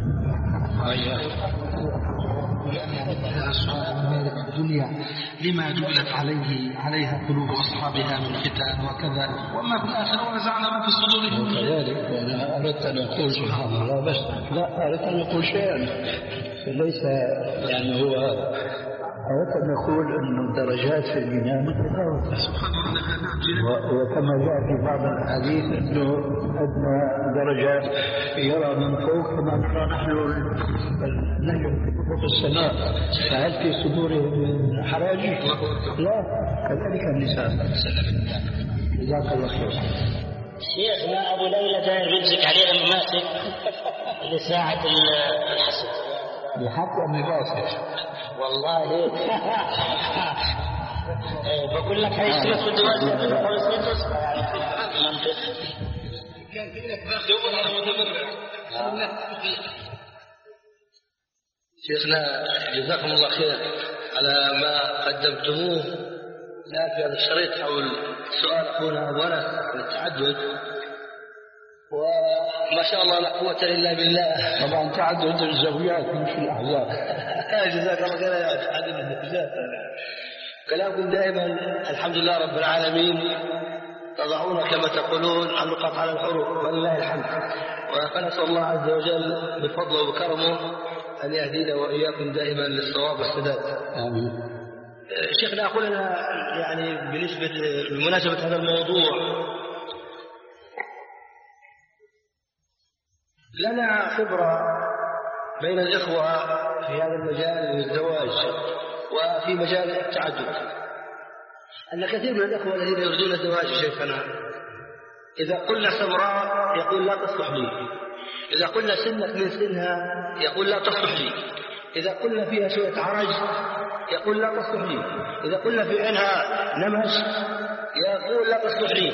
هذا السؤال عن مالك الدنيا لما جبلت عليه عليها قلوب أصحابها من ختان وكذا، وأما في الآخرة ونزعنا ما في صدورهم. وكذلك أنا أردت أن أقول سبحان الله بس لا أردت أن أقول شيئا ليس يعني هو أردت أن أقول أن الدرجات في الجنان متفاوتة، وكما جاء في بعض الحديث أنه أدنى درجات يرى من فوق كما نرى نحن النجم في فوق السماء، فهل في صدورهم من حراجيج؟ لا، كذلك النساء. جزاك الله خير. شيخنا أبو ليلى داير بيمسك علينا مماسك لساعة الحسد. بحق أم بباطل؟ والله بقول لك هاي السنة في الدواسة كان في لك باخي على متبرع. شيخنا جزاكم الله خير على ما قدمتموه لا في هذا الشريط حول سؤال أخونا ونس التعدد، وما شاء الله لا قوة إلا بالله. طبعا تعدد الزوجات مش الأحزاب. جزاك الله خير يا تعدد الزوجات. كلامكم دائما الحمد لله رب العالمين تضعون كما تقولون النقاط على الحروف ولله الحمد، ونسأل الله عز وجل بفضله وكرمه أن يهدينا وإياكم دائما للصواب والسداد. آمين. شيخنا أقول أنا يعني بالنسبة لمناسبة هذا الموضوع لنا خبرة بين الإخوة في هذا المجال والزواج وفي مجال التعدد، أن كثير من الإخوة الذين يريدون الزواج شيخنا إذا قلنا سمراء يقول لا تصلح لي، إذا قلنا سنك من سنها يقول لا تصلح لي، إذا قلنا فيها شوية عرج يقول لا تصلح لي، إذا قلنا في عينها نمش يقول لا تصلح لي.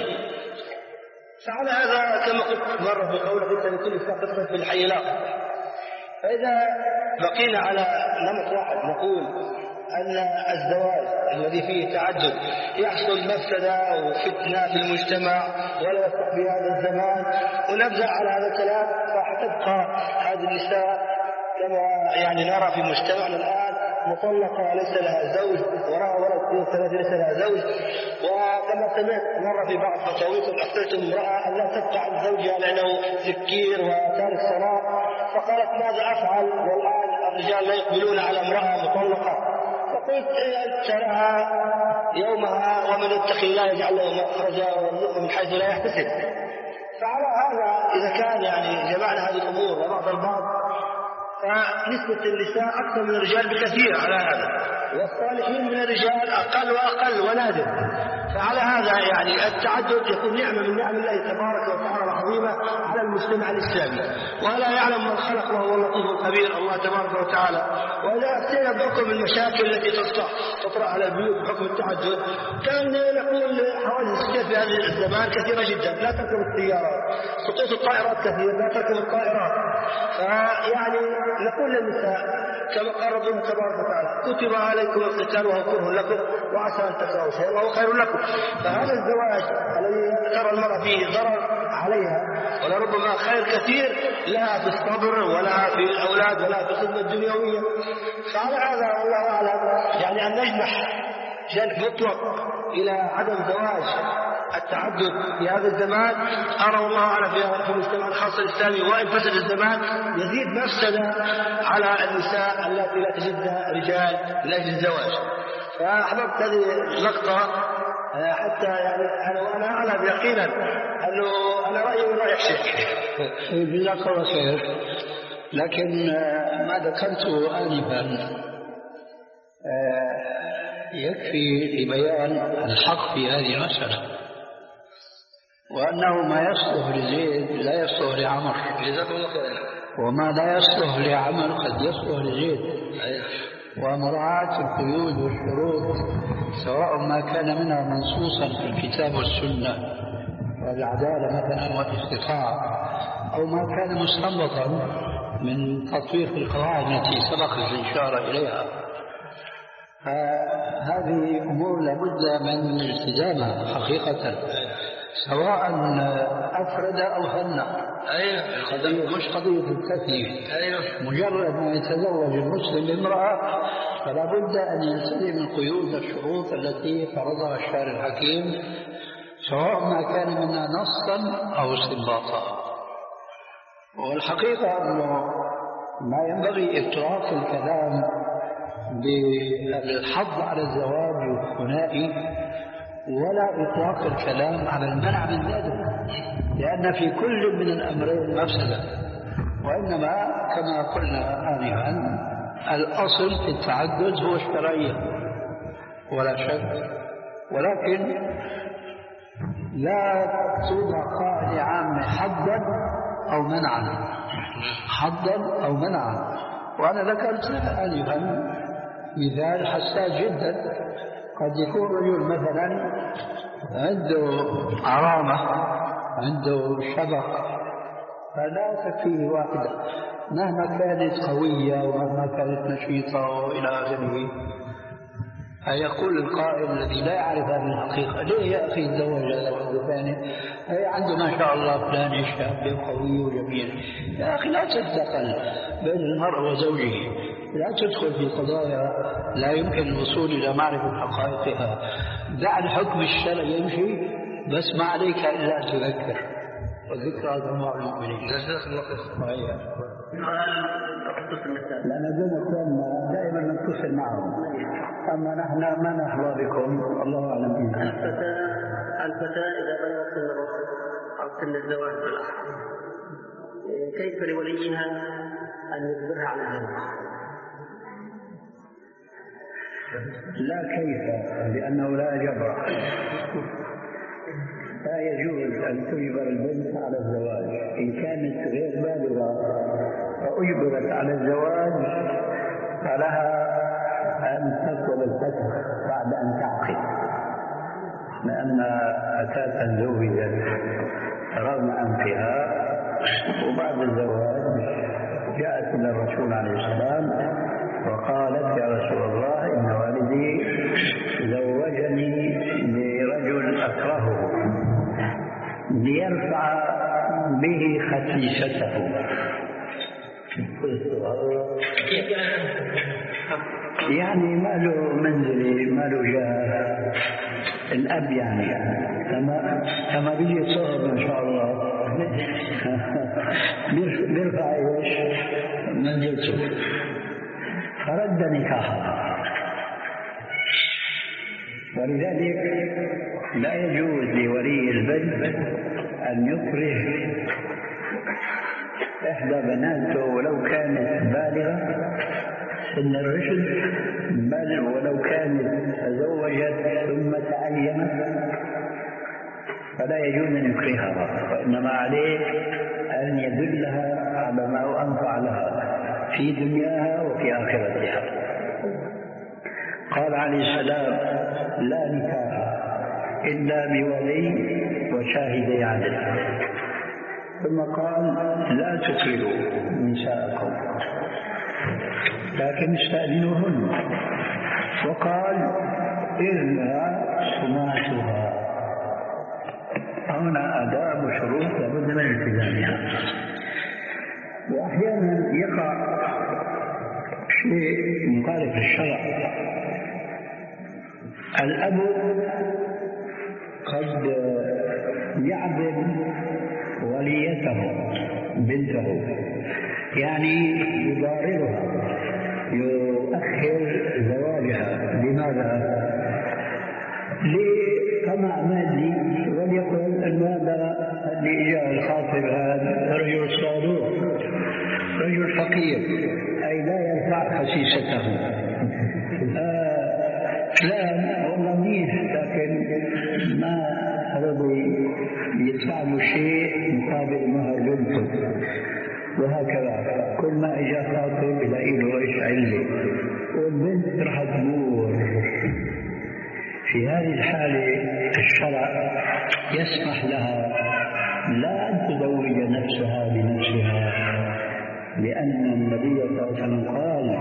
فعلى هذا كما قلت مرة في قولك أنت لكل قصة في الحي لا. فإذا بقينا على نمط واحد نقول أن الزواج الذي فيه تعدد يحصل مفسدة وفتنة في المجتمع ولا يصح في هذا الزمان، ونبدأ على هذا الكلام راح تبقى هذه النساء كما يعني نرى في مجتمعنا الآن مطلقة ليس لها زوج وراها ولد ثلاثة ليس لها زوج. وكما سمعت مرة في بعض فتاويكم أفتيتم امرأة أن لا تبقى عن زوجها لأنه سكير وتارك الصلاة، فقالت ماذا أفعل والآن الرجال لا يقبلون على امرأة مطلقة؟ فقلت تراها يومها ومن يتقي الله يجعل له مخرجا ويرزقه من حيث لا يحتسب. فعلى هذا إذا كان يعني جمعنا هذه الأمور وبعض البعض فنسبة النساء أكثر من الرجال بكثير على هذا، والصالحين من الرجال أقل وأقل ونادر. فعلى هذا يعني التعدد يكون نعمة من نعم الله تبارك وتعالى العظيمة على المجتمع الإسلامي، ولا يعلم من خلق وهو اللطيف الخبير الله تبارك وتعالى. وإذا أتينا بحكم المشاكل التي تطرأ على البيوت بحكم التعدد كان نقول حوادث السير في هذا الزمان كثيرة جدا، لا تركب السيارات، سقوط الطائرات كثير، لا تركب الطائرات. فيعني نقول للنساء كما قال ربنا تبارك وتعالى كتب عليكم القتال وهو كره لكم وعسى أن تكرهوا شيئا وهو خير لكم. فهذا الزواج الذي ترى المرأة فيه ضرر عليها ولربما خير كثير لها في الصبر ولها في الأولاد ولها في الخدمة الدنيوية. فعلى هذا والله أعلم يعني أن نجنح جنح مطلق إلى عدم زواج التعدد في هذا الزمان أرى والله أعلم في المجتمع الخاص الإسلامي وإن فسد الزمان يزيد مفسدة على النساء التي لا تجدها رجال لأجل الزواج. فأحببت هذه اللقطة حتى يعني أنا وأنا أعلم يقينا أنه أنا رأيي من رأي الشيخ. جزاك الله خير. لكن ما ذكرته آنفا يكفي لبيان الحق في هذه المسألة، وأنه ما يصلح لزيد لا يصلح لعمر، وما لا يصلح لعمر قد يصلح لزيد. ومراعاة القيود والشروط سواء ما كان منها منصوصا في الكتاب والسنة والعدالة مثلا والاستطاعة، أو ما كان مستنبطا من تطبيق القواعد التي سبق الإشارة إليها، هذه أمور لابد من التزامها حقيقة، سواء أفرد أو ثنى. أيوة. القضية مش قضية التثنية. أيوة. مجرد ما يتزوج المسلم بامرأة فلا بد أن يلتزم القيود والشروط التي فرضها الشارع الحكيم، سواء ما كان منها نصا أو استنباطا. والحقيقة أنه ما ينبغي إطلاق الكلام بالحظ على الزواج الثنائي ولا إطلاق الكلام على المنع من ذلك، لأن في كل من الأمرين مفسدة، وإنما كما قلنا آنفا الأصل في التعدد هو الشرعية ولا شك، ولكن لا توضع قاعدة عامة حدا أو منعا، حدا أو منعا. وأنا ذكرت آنفا مثال حساس جدا، قد يكون رجل مثلا عنده عرامة، عنده شبق، فلا تكفيه واحدة مهما كانت قوية ومهما كانت نشيطة وإلى آخره. فيقول القائل الذي لا يعرف هذه الحقيقة: ليه يا أخي تزوج هذا واحد ثاني؟ هي عنده ما شاء الله فلان شاب قوي وجميل. يا أخي لا تتدخل بين المرء وزوجه، لا تدخل في قضايا لا يمكن الوصول إلى معرفة حقائقها. دع الحكم الشرعي يمشي، بس ما عليك إلا أن تذكر، والذكرى تنفع المؤمنين. لأن دون أخواننا دائما نتصل معهم، أما نحن ما نحظى بكم الله أعلم بنا. الفتاة إذا بلغت سن الرشد أو سن الزواج بالأحرى، كيف لوليها أن يجبرها على الزواج؟ لا كيف، لأنه لا جبر. لا يجوز أن تجبر البنت على الزواج. إن كانت غير بالغة فأجبرت على الزواج فلها أن تطلب الفتح بعد أن تعقد، لأن أساسا زوجت رغم أنفها، وبعد الزواج جاءت إلى الرسول عليه السلام وقالت: يا رسول الله، إن والدي زوجني لرجل أكرهه ليرفع به خسيسته. يعني ما له منزل، ما له جاه، الأب يعني كما كما بيجي صهر إن شاء الله بيرفع إيش منزلته، فرد نكاحها. ولذلك لا يجوز لولي البنت أن يكره إحدى بناته ولو كانت بالغة سن الرشد، بل ولو كانت تزوجت ثم تعينت فلا يجوز أن يكرهها، وإنما عليه أن يدلها على ما هو أنفع لها في دنياها وفي آخرتها. قال عليه السلام: لا نكاح إلا بولي وشاهدي عدل. ثم قال: لا تكرهوا نساءكم لكن استأذنوهن. وقال: إذنها سماتها. هنا آداب وشروط لابد من التزامها. وأحيانا يقع شيء مخالف للشرع. الأب قد يعذب وليته بنته، يعني يضاررها، يؤخر زواجها. لماذا؟ لطمع مادي، وليقل أن هذا اللي جاء الخاطب هذا رجل صادوق، رجل فقير، أي لا يرفع خسيسته. آه فلان والله منيح لكن ما رضي يدفع له شيء مقابل مهر بنته، وهكذا كل ما اجى خاطب يلاقي له ايش عله، والبنت راح تمور. في هذه الحاله الشرع يسمح لها لا ان تزوج نفسها بنفسها، لان النبي صلى الله عليه وسلم قال: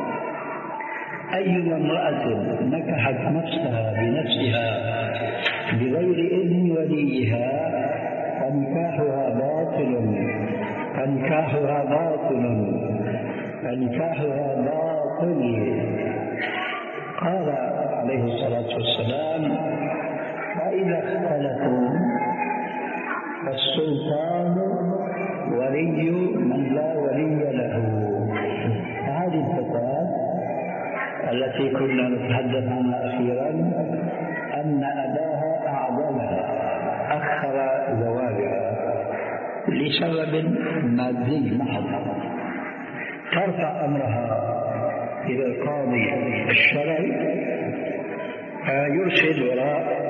أي امرأة نكحت نفسها بنفسها بغير إذن وليها فنكاحها باطل، فنكاحها باطل، فنكاحها باطل. قال عليه الصلاة والسلام: فإذا اختلفوا فالسلطان ولي من لا ولي له. هذه الفتاة التي كنا نتحدث عنها أخيرا أن أباها أعضلها، أخر زواجها لسبب مادي محض، ترفع أمرها إلى القاضي الشرعي، يرسل وراء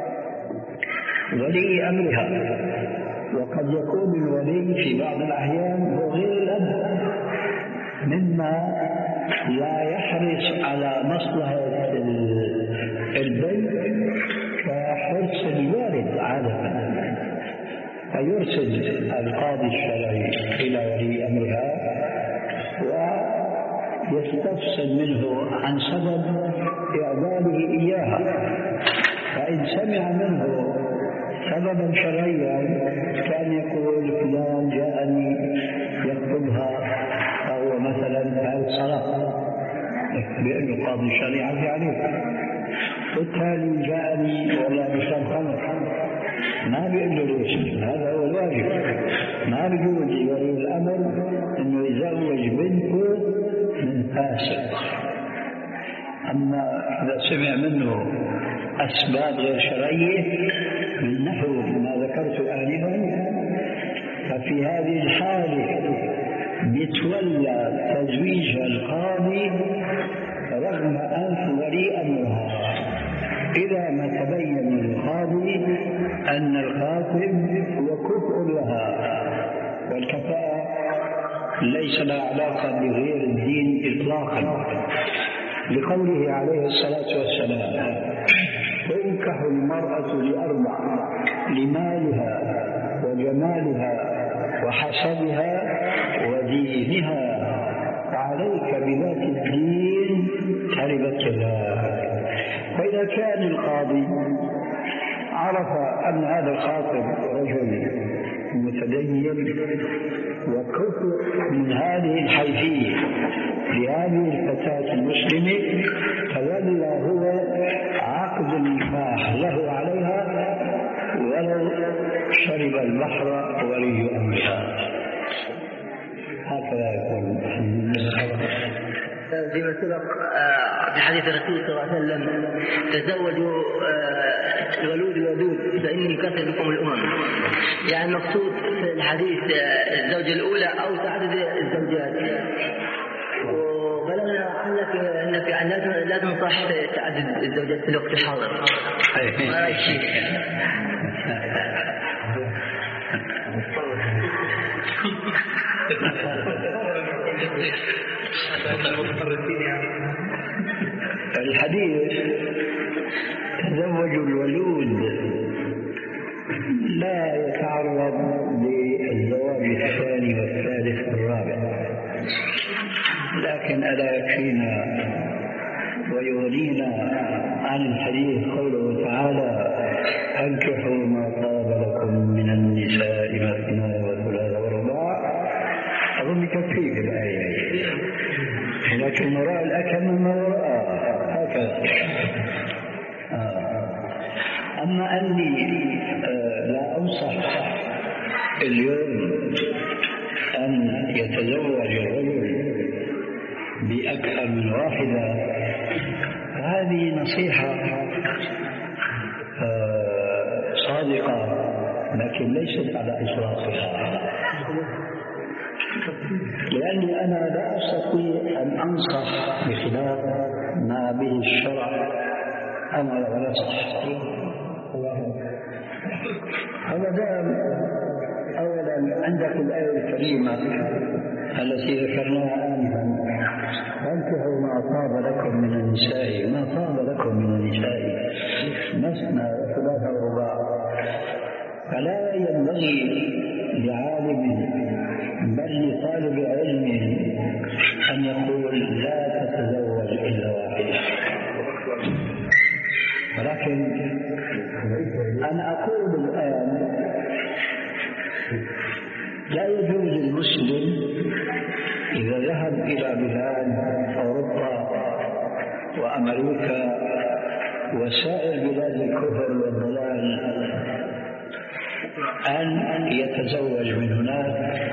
ولي أمرها. وقد يكون الولي في بعض الأحيان هو غير الأب، مما لا يحرص على مصلحة البنت كحرص الوالد عادة، فيرسل القاضي الشرعي إلى ولي أمرها ويستفسر منه عن سبب إعداله إياها، فإن سمع منه سببا شرعيا كان يقول: فلان جاءني يخطبها فهو مثلا فعل صلاة، بأنه قاضي الشريعة عليه، والتالي جاءني ولا بشرب خمر، ما بيقول له ليش، هذا هو الواجب. ما بيجوز لولي الأمر أنه يزوج بنته من فاسق. أما إذا سمع منه أسباب غير شرعية من نحو ما ذكرت آنفا، ففي هذه الحالة يتولى تزويجها القاضي رغم أنف ولي أمرها، إذا ما تبين للقاضي أن الخاطب هو كفء لها، والكفاءة ليس لها علاقة بغير الدين إطلاقا، لقوله عليه الصلاة والسلام: تنكح المرأة لأربع: لمالها وجمالها وحسبها ودينها، فعليك بذات الدين تربت يداك. فإذا كان القاضي عرف أن هذا الخاطب رجل متدين وكفء من هذه الحيثية لهذه الفتاة المسلمة، تولى هو عقد النكاح له عليها ولو شرب البحر ولي أمرها. هكذا يكون. فيما سبق في حديث الرسول صلى الله عليه وسلم: تزوجوا الولود الودود فإني كثر بكم الأمم. يعني المقصود في الحديث الزوجة الأولى أو تعدد الزوجات، وبلغنا عنك أنك يعني لا تنصح تعدد الزوجات في الوقت الحاضر. ما رأيك فيه؟ الحديث تزوجوا الولود لا يتعرض للزواج الثاني والثالث والرابع، لكن ألا يكفينا ويغنينا عن الحديث قوله تعالى: أنكحوا ما طاب لكم من النساء مثنى وثلاث ورباع. أظن يكفيك الآية، لكن وراء الأكل مما وراء هكذا. آه. أما أني اليوم أن يتزوج الرجل بأكثر من واحدة، هذه نصيحة صادقة لكن ليست على إطلاقها، لأني أنا لا أستطيع أن أنصح بخلاف ما به الشرع أمر ولا صح. أولا أولا عندك الآية الكريمة التي ذكرناها آنفا: فانكحوا ما طاب لكم من النساء، ما طاب لكم من النساء مثنى وثلاث ورباع. فلا ينبغي لعالم بل لطالب علم أن يقول لا تتزوج إلا واحدة. ولكن أنا أقول الآن لا يجوز للمسلم إذا ذهب إلى بلاد أوروبا وأمريكا وسائر بلاد الكفر والضلال أن يتزوج من هناك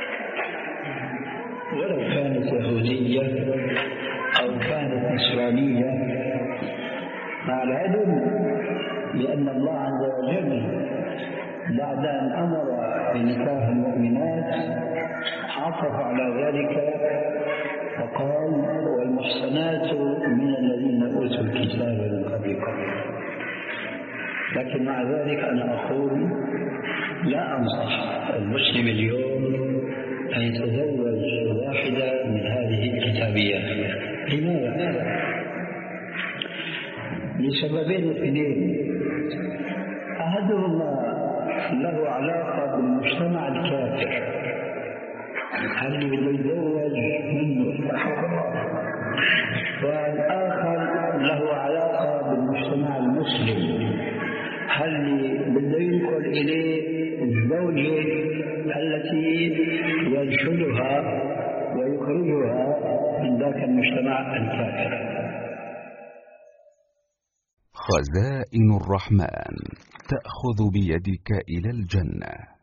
ولو كانت يهودية أو كانت نصرانية، مع العلم بأن الله عز وجل بعد أن أمر بنكاح المؤمنات عطف على ذلك فقال: والمحصنات من الذين أوتوا الكتاب من قبلكم. لكن مع ذلك أنا أقول لا أنصح المسلم اليوم أن يتزوج واحدة من هذه الكتابيات. لماذا؟ لسببين اثنين: أحدهما له علاقة بالمجتمع الكافر، هل بده يتزوج منه، والآخر له علاقة بالمجتمع المسلم، هل بده ينقل إليه الزوجة التي ينشدها ويخرجها من ذاك المجتمع الكافر. خزائن الرحمن تأخذ بيدك إلى الجنة.